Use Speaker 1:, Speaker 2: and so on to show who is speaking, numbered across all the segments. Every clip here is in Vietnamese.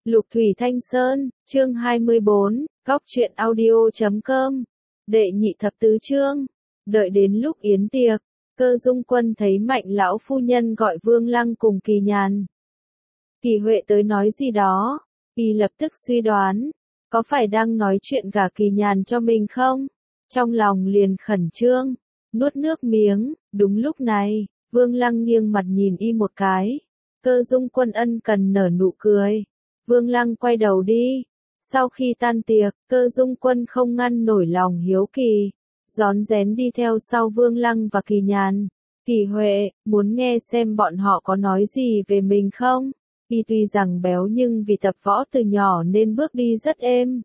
Speaker 1: Lục Thủy Thanh Sơn, chương 24, góc truyện audio.com, đệ nhị thập tứ chương. Đợi đến lúc yến tiệc, Cơ Dung Quân thấy Mạnh lão phu nhân gọi Vương Lăng cùng Kỳ Nhàn. Kỳ Huệ tới nói gì đó, y lập tức suy đoán, có phải đang nói chuyện gả Kỳ Nhàn cho mình không? Trong lòng liền khẩn trương, nuốt nước miếng. Đúng lúc này, Vương Lăng nghiêng mặt nhìn y một cái. Cơ Dung Quân ân cần nở nụ cười. Vương Lăng quay đầu đi. Sau khi tan tiệc, Cơ Dung Quân không ngăn nổi lòng hiếu kỳ, rón rén đi theo sau Vương Lăng và Kỳ Nhàn. Kỳ Huệ, muốn nghe xem bọn họ có nói gì về mình không? Y tuy rằng béo nhưng vì tập võ từ nhỏ nên bước đi rất êm.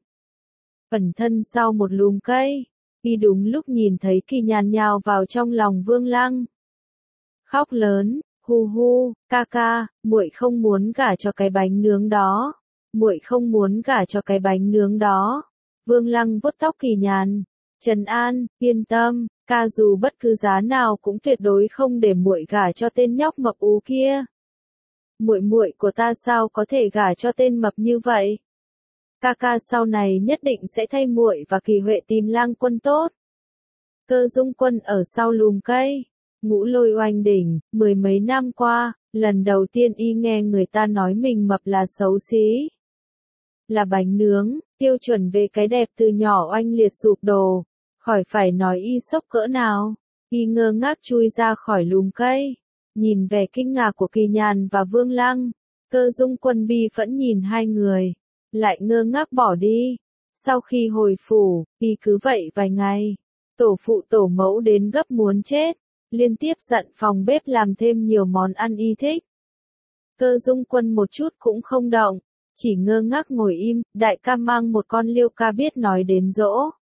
Speaker 1: Ẩn thân sau một lùm cây, y đúng lúc nhìn thấy Kỳ Nhàn nhào vào trong lòng Vương Lăng. Khóc lớn, hu hu, ca ca, muội không muốn gả cho cái bánh nướng đó. Muội không muốn gả cho cái bánh nướng đó. Vương Lăng vuốt tóc Kỳ Nhàn, trấn an, yên tâm, ca dù bất cứ giá nào cũng tuyệt đối không để muội gả cho tên nhóc mập ú kia. Muội muội của ta sao có thể gả cho tên mập như vậy? Ca ca sau này nhất định sẽ thay muội và Kỳ Huệ tìm lang quân tốt. Cơ Dung Quân ở sau lùm cây, ngũ lôi oanh đỉnh, mười mấy năm qua, lần đầu tiên y nghe người ta nói mình mập là xấu xí. Là bánh nướng, tiêu chuẩn về cái đẹp từ nhỏ oanh liệt sụp đổ, khỏi phải nói y sốc cỡ nào. Y ngơ ngác chui ra khỏi lùm cây, nhìn vẻ kinh ngạc của Kỳ Nhàn và Vương Lăng. Cơ Dung Quân bi phẫn nhìn hai người, lại ngơ ngác bỏ đi. Sau khi hồi phủ, y cứ vậy vài ngày, tổ phụ tổ mẫu đến gấp muốn chết, liên tiếp dặn phòng bếp làm thêm nhiều món ăn y thích. Cơ Dung Quân một chút cũng không động, chỉ ngơ ngác ngồi im. Đại ca mang một con liêu ca biết nói đến dỗ.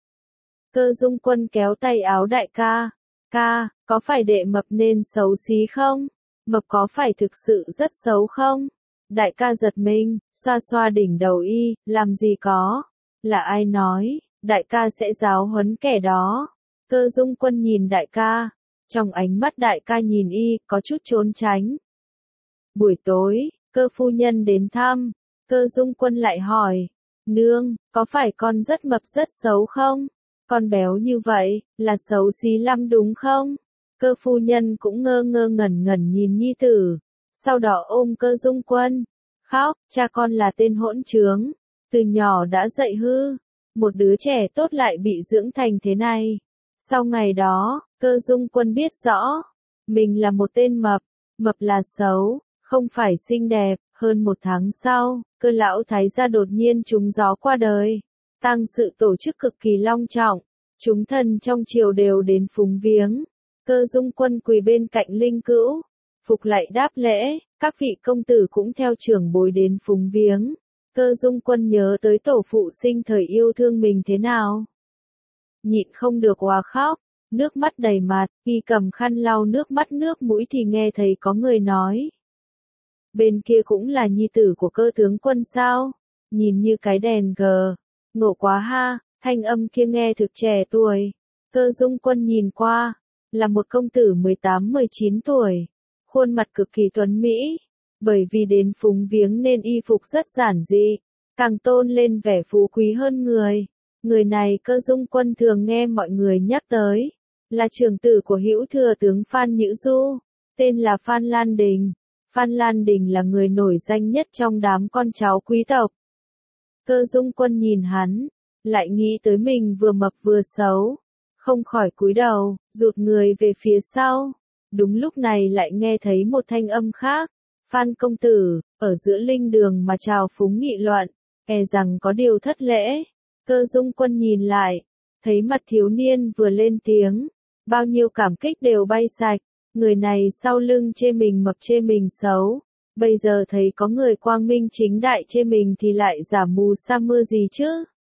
Speaker 1: Cơ Dung Quân kéo tay áo đại ca. Ca, có phải đệ mập nên xấu xí không? Mập có phải thực sự rất xấu không? Đại ca giật mình, xoa xoa đỉnh đầu y, làm gì có? Là ai nói, đại ca sẽ giáo huấn kẻ đó? Cơ Dung Quân nhìn đại ca, trong ánh mắt đại ca nhìn y, có chút trốn tránh. Buổi tối, Cơ phu nhân đến thăm. Cơ Dung Quân lại hỏi, nương, có phải con rất mập rất xấu không? Con béo như vậy, là xấu xí lắm đúng không? Cơ phu nhân cũng ngơ ngơ ngẩn ngẩn nhìn nhi tử, sau đó ôm Cơ Dung Quân, khóc, cha con là tên hỗn trướng, từ nhỏ đã dạy hư, một đứa trẻ tốt lại bị dưỡng thành thế này. Sau ngày đó, Cơ Dung Quân biết rõ, mình là một tên mập, mập là xấu, không phải xinh đẹp. Hơn một tháng sau, Cơ lão thái gia đột nhiên trúng gió qua đời. Tang sự tổ chức cực kỳ long trọng, chúng thần trong triều đều đến phúng viếng. Cơ Dung Quân quỳ bên cạnh linh cữu, phục lại đáp lễ, các vị công tử cũng theo trưởng bối đến phúng viếng. Cơ Dung Quân nhớ tới tổ phụ sinh thời yêu thương mình thế nào. Nhịn không được òa khóc, nước mắt đầy mặt, y cầm khăn lau nước mắt nước mũi thì nghe thấy có người nói. Bên kia cũng là nhi tử của Cơ tướng quân sao? Nhìn như cái đèn gờ. Ngộ quá ha, thanh âm kia nghe thực trẻ tuổi. Cơ Dung Quân nhìn qua, là một công tử 18-19 tuổi. Khuôn mặt cực kỳ tuấn mỹ. Bởi vì đến phúng viếng nên y phục rất giản dị, càng tôn lên vẻ phú quý hơn người. Người này Cơ Dung Quân thường nghe mọi người nhắc tới. Là trưởng tử của hữu thừa tướng Phan Nhữ Du, tên là Phan Lan Đình. Phan Lan Đình là người nổi danh nhất trong đám con cháu quý tộc. Cơ Dung Quân nhìn hắn, lại nghĩ tới mình vừa mập vừa xấu, không khỏi cúi đầu, rụt người về phía sau. Đúng lúc này lại nghe thấy một thanh âm khác. Phan công tử, ở giữa linh đường mà chào phúng nghị luận, e rằng có điều thất lễ. Cơ Dung Quân nhìn lại, thấy mặt thiếu niên vừa lên tiếng, bao nhiêu cảm kích đều bay sạch. Người này sau lưng chê mình mập chê mình xấu, bây giờ thấy có người quang minh chính đại chê mình thì lại giả mù sa mưa gì chứ?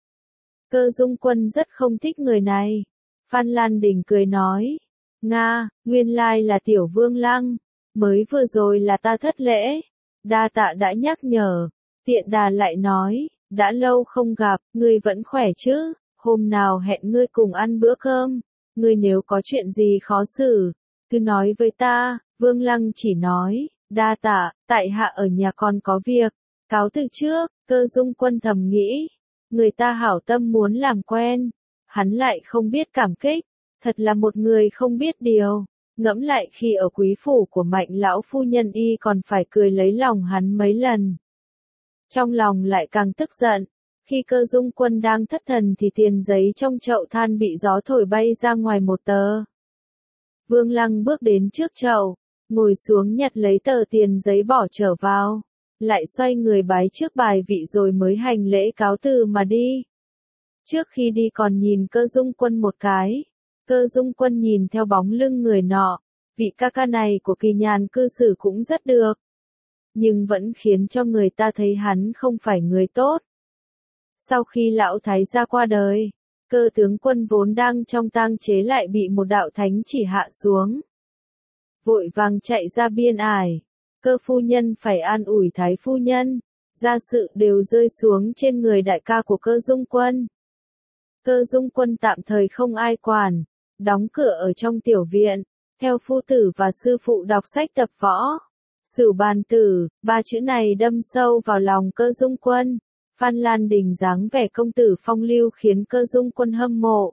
Speaker 1: Cơ Dung Quân rất không thích người này. Phan Lan Đình cười nói, Nga, nguyên lai là tiểu Vương Lăng, mới vừa rồi là ta thất lễ, đa tạ đã nhắc nhở. Tiện đà lại nói, đã lâu không gặp, ngươi vẫn khỏe chứ, hôm nào hẹn ngươi cùng ăn bữa cơm, ngươi nếu có chuyện gì khó xử, cứ nói với ta. Vương Lăng chỉ nói, đa tạ, tại hạ ở nhà còn có việc, cáo từ trước. Cơ Dung Quân thầm nghĩ, người ta hảo tâm muốn làm quen, hắn lại không biết cảm kích, thật là một người không biết điều. Ngẫm lại khi ở quý phủ của Mạnh lão phu nhân y còn phải cười lấy lòng hắn mấy lần. Trong lòng lại càng tức giận, khi Cơ Dung Quân đang thất thần thì tiền giấy trong chậu than bị gió thổi bay ra ngoài một tờ. Vương Lăng bước đến trước chậu, ngồi xuống nhặt lấy tờ tiền giấy bỏ trở vào, lại xoay người bái trước bài vị rồi mới hành lễ cáo từ mà đi. Trước khi đi còn nhìn Cơ Dung Quân một cái. Cơ Dung Quân nhìn theo bóng lưng người nọ, vị ca ca này của Kỳ Nhàn cư xử cũng rất được, nhưng vẫn khiến cho người ta thấy hắn không phải người tốt. Sau khi lão thái gia qua đời, Cơ tướng quân vốn đang trong tang chế lại bị một đạo thánh chỉ hạ xuống. Vội vàng chạy ra biên ải, Cơ phu nhân phải an ủi thái phu nhân, gia sự đều rơi xuống trên người đại ca của Cơ Dung Quân. Cơ Dung Quân tạm thời không ai quản, đóng cửa ở trong tiểu viện, theo phu tử và sư phụ đọc sách tập võ. Sửu bàn tử, ba chữ này đâm sâu vào lòng Cơ Dung Quân. Phan Lan Đình dáng vẻ công tử phong lưu khiến Cơ Dung Quân hâm mộ.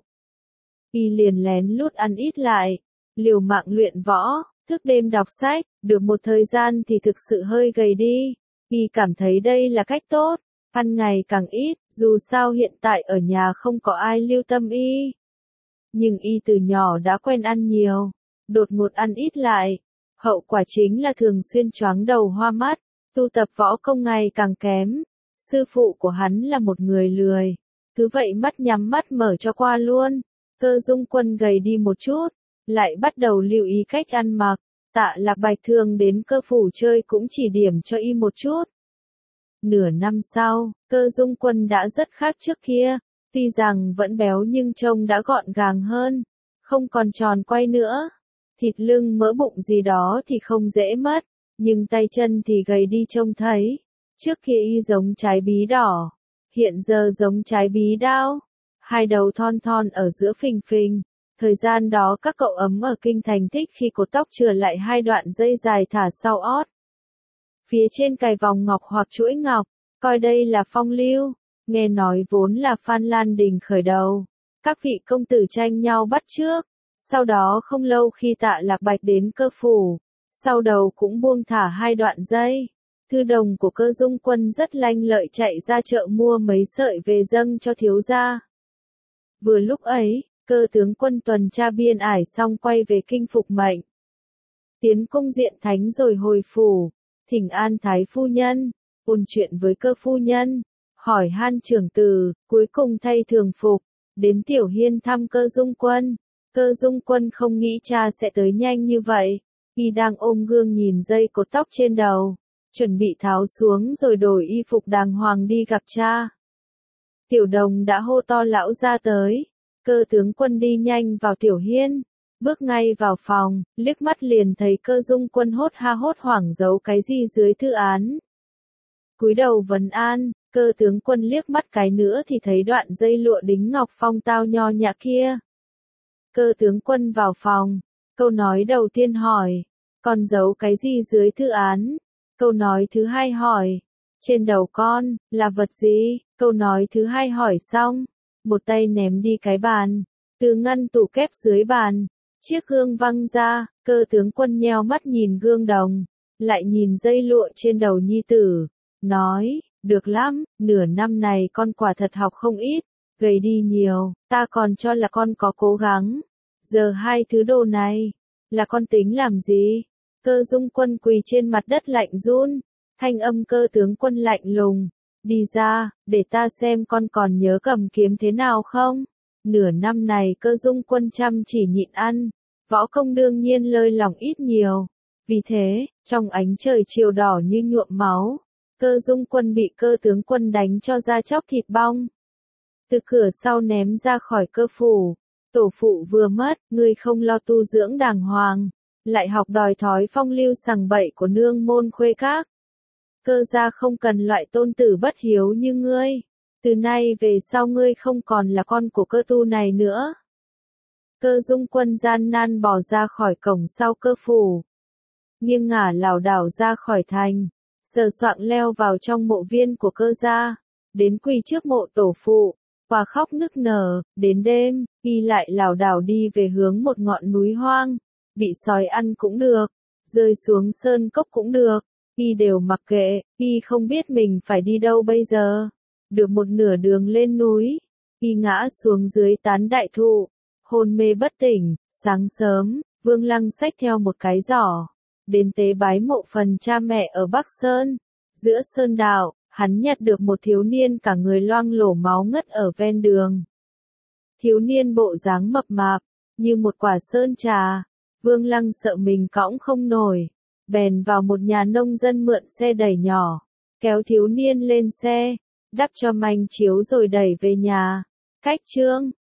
Speaker 1: Y liền lén lút ăn ít lại, liều mạng luyện võ, thức đêm đọc sách, được một thời gian thì thực sự hơi gầy đi. Y cảm thấy đây là cách tốt, ăn ngày càng ít, dù sao hiện tại ở nhà không có ai lưu tâm y. Nhưng y từ nhỏ đã quen ăn nhiều, đột ngột ăn ít lại. Hậu quả chính là thường xuyên choáng đầu hoa mắt, tu tập võ công ngày càng kém. Sư phụ của hắn là một người lười, cứ vậy mắt nhắm mắt mở cho qua luôn. Cơ Dung Quân gầy đi một chút, lại bắt đầu lưu ý cách ăn mặc. Tạ Lạc Bạch thường đến Cơ phủ chơi cũng chỉ điểm cho y một chút. Nửa năm sau, Cơ Dung Quân đã rất khác trước kia, tuy rằng vẫn béo nhưng trông đã gọn gàng hơn, không còn tròn quay nữa. Thịt lưng mỡ bụng gì đó thì không dễ mất, nhưng tay chân thì gầy đi trông thấy. Trước kia y giống trái bí đỏ, hiện giờ giống trái bí đao. Hai đầu thon thon ở giữa phình phình. Thời gian đó các cậu ấm ở kinh thành thích khi cột tóc chừa lại hai đoạn dây dài thả sau ót. Phía trên cài vòng ngọc hoặc chuỗi ngọc, coi đây là phong lưu. Nghe nói vốn là Phan Lan Đình khởi đầu. Các vị công tử tranh nhau bắt chước. Sau đó không lâu khi Tạ Lạc Bạch đến Cơ phủ, sau đầu cũng buông thả hai đoạn dây. Thư đồng của Cơ Dung Quân rất lanh lợi chạy ra chợ mua mấy sợi về dâng cho thiếu gia. Vừa lúc ấy, Cơ tướng quân tuần tra biên ải xong quay về kinh phục mệnh. Tiến cung diện thánh rồi hồi phủ, thỉnh an thái phu nhân, ôn chuyện với Cơ phu nhân, hỏi han trưởng tử, cuối cùng thay thường phục, đến Tiểu Hiên thăm Cơ Dung Quân. Cơ Dung Quân không nghĩ cha sẽ tới nhanh như vậy, y đang ôm gương nhìn dây cột tóc trên đầu, chuẩn bị tháo xuống rồi đổi y phục đàng hoàng đi gặp cha. Tiểu Đồng đã hô to lão ra tới, Cơ tướng quân đi nhanh vào Tiểu Hiên, bước ngay vào phòng, liếc mắt liền thấy Cơ Dung Quân hốt hoảng giấu cái gì dưới thư án. Cúi đầu vấn an, Cơ tướng quân liếc mắt cái nữa thì thấy đoạn dây lụa đính ngọc phong tao nho nhã kia. Cơ tướng quân vào phòng, câu nói đầu tiên hỏi, con giấu cái gì dưới thư án? Câu nói thứ hai hỏi, trên đầu con, là vật gì? Câu nói thứ hai hỏi xong, một tay ném đi cái bàn, từ ngăn tủ kép dưới bàn, chiếc gương văng ra, Cơ tướng quân nheo mắt nhìn gương đồng, lại nhìn dây lụa trên đầu nhi tử, nói, được lắm, nửa năm này con quả thật học không ít, gầy đi nhiều, ta còn cho là con có cố gắng. Giờ hai thứ đồ này, là con tính làm gì? Cơ Dung Quân quỳ trên mặt đất lạnh run, thanh âm Cơ tướng quân lạnh lùng, đi ra, để ta xem con còn nhớ cầm kiếm thế nào không? Nửa năm này Cơ Dung Quân chăm chỉ nhịn ăn, võ công đương nhiên lơi lỏng ít nhiều. Vì thế, trong ánh trời chiều đỏ như nhuộm máu, Cơ Dung Quân bị Cơ tướng quân đánh cho da chóc thịt bong. Từ cửa sau ném ra khỏi Cơ phủ. Tổ phụ vừa mất, ngươi không lo tu dưỡng đàng hoàng, lại học đòi thói phong lưu sằng bậy của nương môn khuê các. Cơ gia không cần loại tôn tử bất hiếu như ngươi. Từ nay về sau ngươi không còn là con của Cơ tu này nữa. Cơ Dung Quân gian nan bỏ ra khỏi cổng sau Cơ phủ, nghiêng ngả lảo đảo ra khỏi thành, sờ soạng leo vào trong mộ viên của Cơ gia, đến quỳ trước mộ tổ phụ, và khóc nức nở. Đến đêm, y lại lảo đảo đi về hướng một ngọn núi hoang, bị sói ăn cũng được, rơi xuống sơn cốc cũng được, y đều mặc kệ. Y không biết mình phải đi đâu bây giờ. Được một nửa đường lên núi, y ngã xuống dưới tán đại thụ, hôn mê bất tỉnh. Sáng sớm, Vương Lăng xách theo một cái giỏ, đến tế bái mộ phần cha mẹ ở Bắc Sơn. Giữa sơn đạo, hắn nhặt được một thiếu niên cả người loang lổ máu ngất ở ven đường. Thiếu niên bộ dáng mập mạp, như một quả sơn trà. Vương Lăng sợ mình cõng không nổi, bèn vào một nhà nông dân mượn xe đẩy nhỏ, kéo thiếu niên lên xe, đắp cho manh chiếu rồi đẩy về nhà. Cách chương